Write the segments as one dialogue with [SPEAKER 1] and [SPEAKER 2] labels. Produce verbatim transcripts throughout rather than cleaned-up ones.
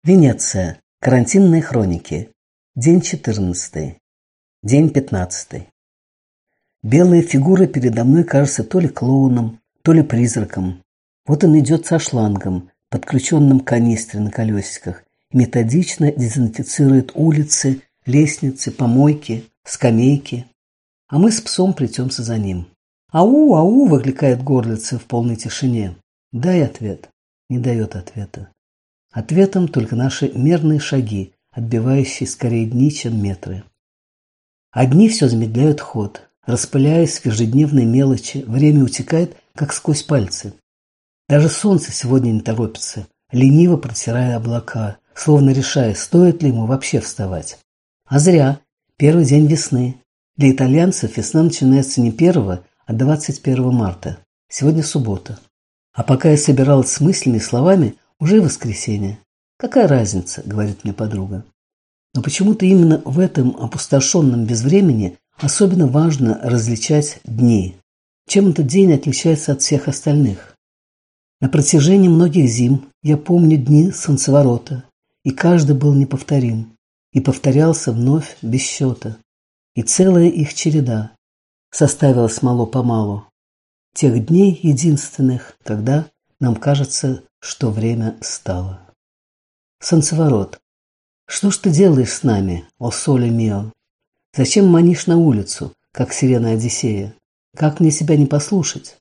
[SPEAKER 1] Венеция. Карантинные хроники. День четырнадцатый. День пятнадцатый. Белая фигура передо мной кажется то ли клоуном, то ли призраком. Вот он идет со шлангом, подключенным к канистре на колесиках, и методично дезинфицирует улицы, лестницы, помойки, скамейки. А мы с псом плетемся за ним. «Ау, ау!» – выкликает горлица в полной тишине. «Дай ответ». Не дает ответа. Ответом только наши мерные шаги, отбивающие скорее дни, чем метры. А дни все замедляют ход. Распыляясь в ежедневной мелочи, время утекает, как сквозь пальцы. Даже солнце сегодня не торопится, лениво протирая облака, словно решая, стоит ли ему вообще вставать. А зря. Первый день весны. Для итальянцев весна начинается не первого, а двадцать первого марта. Сегодня суббота. А пока я собиралась с мыслями и словами, уже воскресенье. «Какая разница?» – говорит мне подруга. Но почему-то именно в этом опустошенном безвремени особенно важно различать дни. Чем этот день отличается от всех остальных? На протяжении многих зим я помню дни солнцеворота, и каждый был неповторим, и повторялся вновь без счета. И целая их череда составилась мало-помалу. Тех дней единственных, когда нам кажется, что время стало. Солнцеворот. Что ж ты делаешь с нами, о соле мио? Зачем манишь на улицу, как сирена Одиссея? Как мне себя не послушать?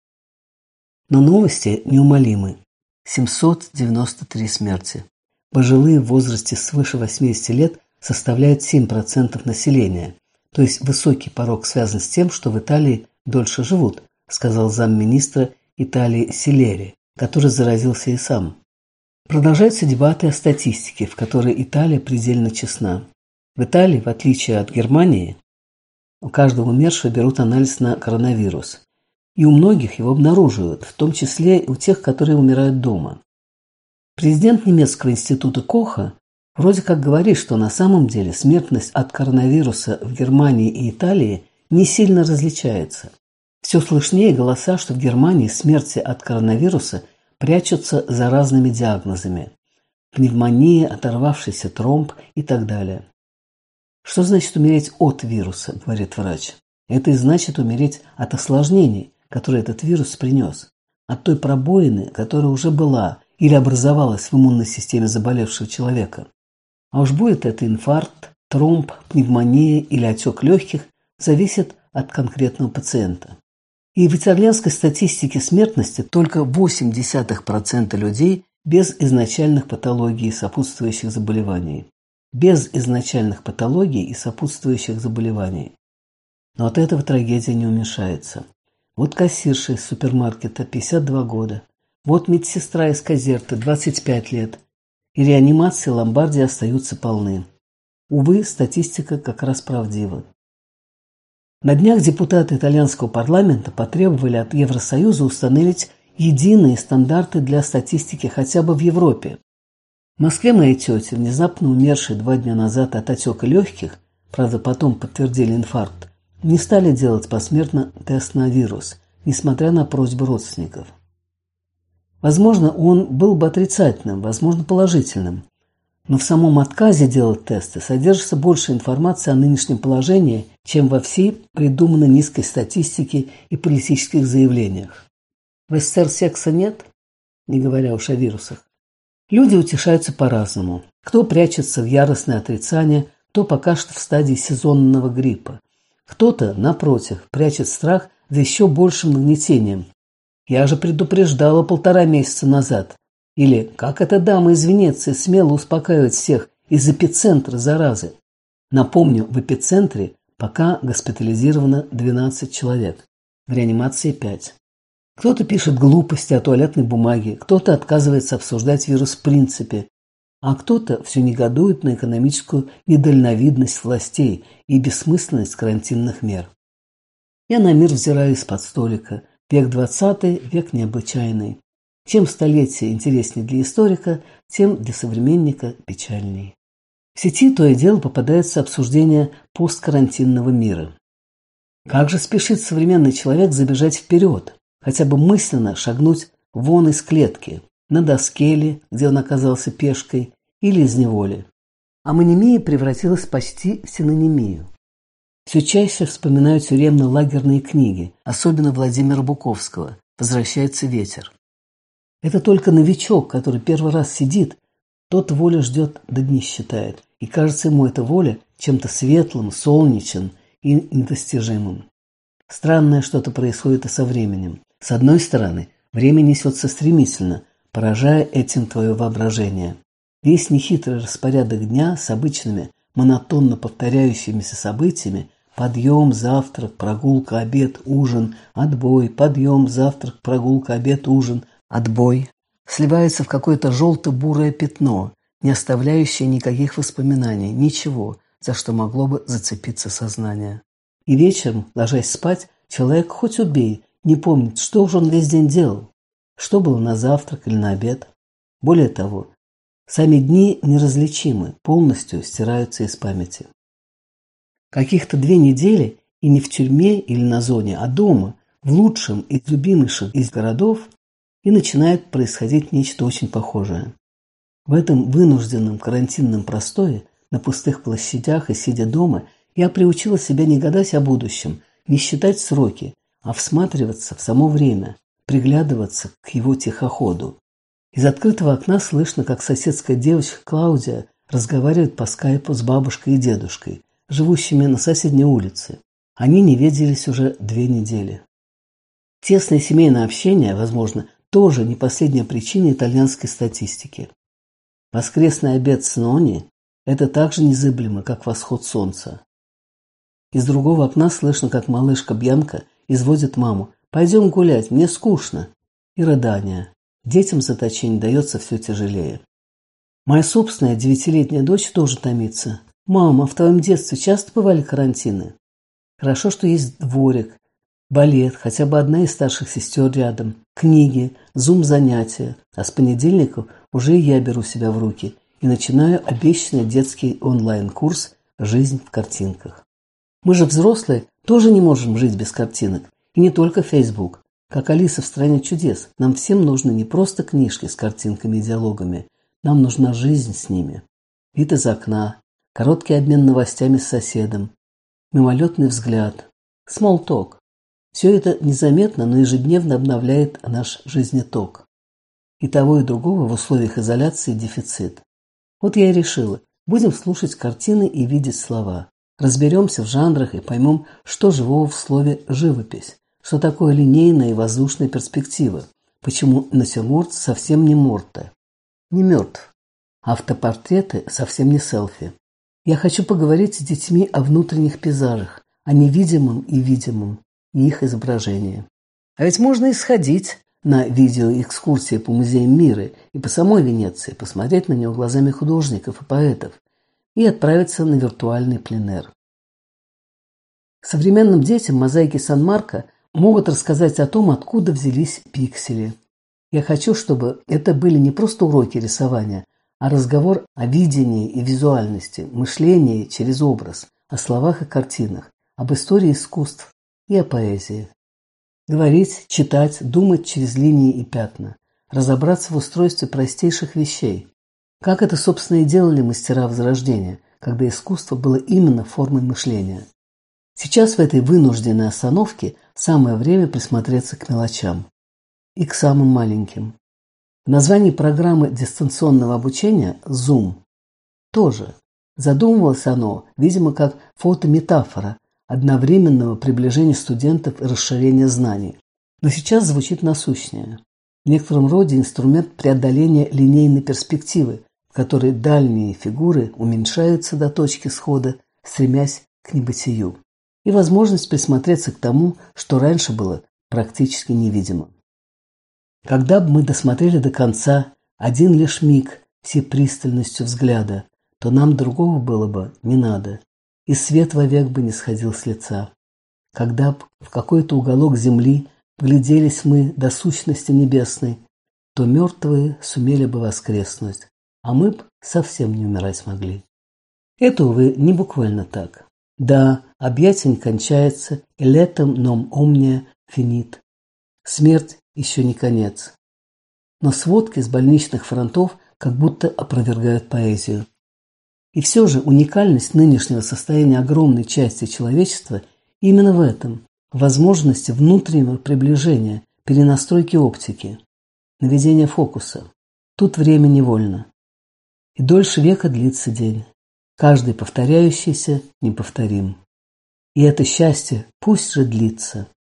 [SPEAKER 1] Но новости неумолимы. семьсот девяносто три смерти. Пожилые в возрасте свыше восьмидесяти лет составляют семь процентов населения. То есть высокий порог связан с тем, что в Италии дольше живут, сказал замминистра Италии Силери, который заразился и сам. Продолжаются дебаты о статистике, в которой Италия предельно честна. В Италии, в отличие от Германии, у каждого умершего берут анализ на коронавирус. И у многих его обнаруживают, в том числе и у тех, которые умирают дома. Президент немецкого института Коха вроде как говорит, что на самом деле смертность от коронавируса в Германии и Италии не сильно различается. Все слышнее голоса, что в Германии смерти от коронавируса прячутся за разными диагнозами – пневмония, оторвавшийся тромб и так далее. Что значит умереть от вируса, говорит врач? Это и значит умереть от осложнений, которые этот вирус принес, от той пробоины, которая уже была или образовалась в иммунной системе заболевшего человека. А уж будет это инфаркт, тромб, пневмония или отек легких, зависит от конкретного пациента. И в итальянской статистике смертности только восемь десятых процента людей без изначальных патологий и сопутствующих заболеваний. Без изначальных патологий и сопутствующих заболеваний. Но от этого трагедия не уменьшается. Вот кассирша из супермаркета, пятьдесят два года. Вот медсестра из Казерты, двадцать пять лет. И реанимации Ломбардии остаются полны. Увы, статистика как раз правдива. На днях депутаты итальянского парламента потребовали от Евросоюза установить единые стандарты для статистики хотя бы в Европе. В Москве моей тете, внезапно умершей два дня назад от отека легких, правда потом подтвердили инфаркт, не стали делать посмертно тест на вирус, несмотря на просьбы родственников. Возможно, он был бы отрицательным, возможно, положительным. Но в самом отказе делать тесты содержится больше информации о нынешнем положении, чем во всей придуманной низкой статистике и политических заявлениях. В СССР секса нет, не говоря уж о вирусах. Люди утешаются по-разному. Кто прячется в яростное отрицание, кто пока что в стадии сезонного гриппа. Кто-то, напротив, прячет страх за еще большим нагнетением. «Я же предупреждала полтора месяца назад». Или «Как эта дама из Венеции смело успокаивает всех из эпицентра заразы». Напомню, в эпицентре пока госпитализировано двенадцать человек, в реанимации пять. Кто-то пишет глупости о туалетной бумаге, кто-то отказывается обсуждать вирус в принципе, а кто-то все негодует на экономическую недальновидность властей и бессмысленность карантинных мер. Я на мир взираю из-под столика. Век двадцатый, век необычайный. Чем столетие интереснее для историка, тем для современника печальней. В сети то и дело попадается обсуждение посткарантинного мира. Как же спешит современный человек забежать вперед, хотя бы мысленно шагнуть вон из клетки, на доске ли, где он оказался пешкой, или из неволи. Амонимия превратилась почти в синонимию. Все чаще вспоминаю тюремно-лагерные книги, особенно Владимира Буковского «Возвращается ветер». Это только новичок, который первый раз сидит, тот воля ждет, да дни считает, и кажется ему эта воля чем-то светлым, солнечным и недостижимым. Странное что-то происходит и со временем. С одной стороны, время несется стремительно, поражая этим твое воображение. Весь нехитрый распорядок дня с обычными, монотонно повторяющимися событиями – подъем, завтрак, прогулка, обед, ужин, отбой, подъем, завтрак, прогулка, обед, ужин, отбой – сливается в какое-то желто-бурое пятно, не оставляющее никаких воспоминаний, ничего, за что могло бы зацепиться сознание. И вечером, ложась спать, человек хоть убей, не помнит, что же он весь день делал, что было на завтрак или на обед. Более того, сами дни неразличимы, полностью стираются из памяти. Каких-то две недели и не в тюрьме или на зоне, а дома, в лучшем из любимейших из городов, и начинает происходить нечто очень похожее. В этом вынужденном карантинном простое, на пустых площадях и сидя дома, я приучила себя не гадать о будущем, не считать сроки, а всматриваться в само время, приглядываться к его тихоходу. Из открытого окна слышно, как соседская девочка Клаудия разговаривает по скайпу с бабушкой и дедушкой, живущими на соседней улице. Они не виделись уже две недели. Тесное семейное общение, возможно, тоже не последняя причина итальянской статистики. Воскресный обед с Нони – это так же незыблемо, как восход солнца. Из другого окна слышно, как малышка Бьянка изводит маму: «Пойдем гулять, мне скучно». И рыдания. Детям заточение дается все тяжелее. Моя собственная девятилетняя дочь тоже томится. «Мама, в твоем детстве часто бывали карантины?» Хорошо, что есть дворик, балет, хотя бы одна из старших сестер рядом, книги, зум-занятия, а с понедельника уже я беру себя в руки и начинаю обещанный детский онлайн-курс «Жизнь в картинках». Мы же, взрослые, тоже не можем жить без картинок, и не только Facebook. Как Алиса в «Стране чудес», нам всем нужны не просто книжки с картинками и диалогами, нам нужна жизнь с ними. Вид из окна, короткий обмен новостями с соседом, мимолетный взгляд, small talk. Все это незаметно, но ежедневно обновляет наш жизнеток. И того, и другого в условиях изоляции дефицит. Вот я и решила, будем слушать картины и видеть слова. Разберемся в жанрах и поймем, что живого в слове «живопись», что такое линейная и воздушная перспектива, почему натюрморт совсем не морте, не мертв, автопортреты совсем не селфи. Я хочу поговорить с детьми о внутренних пейзажах, о невидимом и видимом, и их изображении. А ведь можно и сходить на видеоэкскурсии по музеям мира и по самой Венеции, посмотреть на него глазами художников и поэтов и отправиться на виртуальный пленэр. Современным детям мозаики Сан-Марко могут рассказать о том, откуда взялись пиксели. Я хочу, чтобы это были не просто уроки рисования, а разговор о видении и визуальности, мышлении через образ, о словах и картинах, об истории искусств и о поэзии. Говорить, читать, думать через линии и пятна, разобраться в устройстве простейших вещей. Как это, собственно, и делали мастера Возрождения, когда искусство было именно формой мышления. Сейчас в этой вынужденной остановке самое время присмотреться к мелочам. И к самым маленьким. В названии программы дистанционного обучения Zoom тоже задумывалось оно, видимо, как фотометафора одновременного приближения студентов и расширения знаний. Но сейчас звучит насущнее. В некотором роде инструмент преодоления линейной перспективы, в которой дальние фигуры уменьшаются до точки схода, стремясь к небытию. И возможность присмотреться к тому, что раньше было практически невидимо. Когда бы мы досмотрели до конца один лишь миг всей пристальностью взгляда, то нам другого было бы не надо, и свет вовек бы не сходил с лица. Когда бы в какой-то уголок земли вгляделись мы до сущности небесной, то мертвые сумели бы воскреснуть, а мы б совсем не умирать могли. Это, увы, не буквально так. Да, объятие не кончается, и летом ном омния финит. Смерть еще не конец. Но сводки с больничных фронтов как будто опровергают поэзию. И все же уникальность нынешнего состояния огромной части человечества именно в этом – возможности внутреннего приближения, перенастройки оптики, наведения фокуса. Тут время невольно. И дольше века длится день. Каждый повторяющийся неповторим. И это счастье пусть же длится.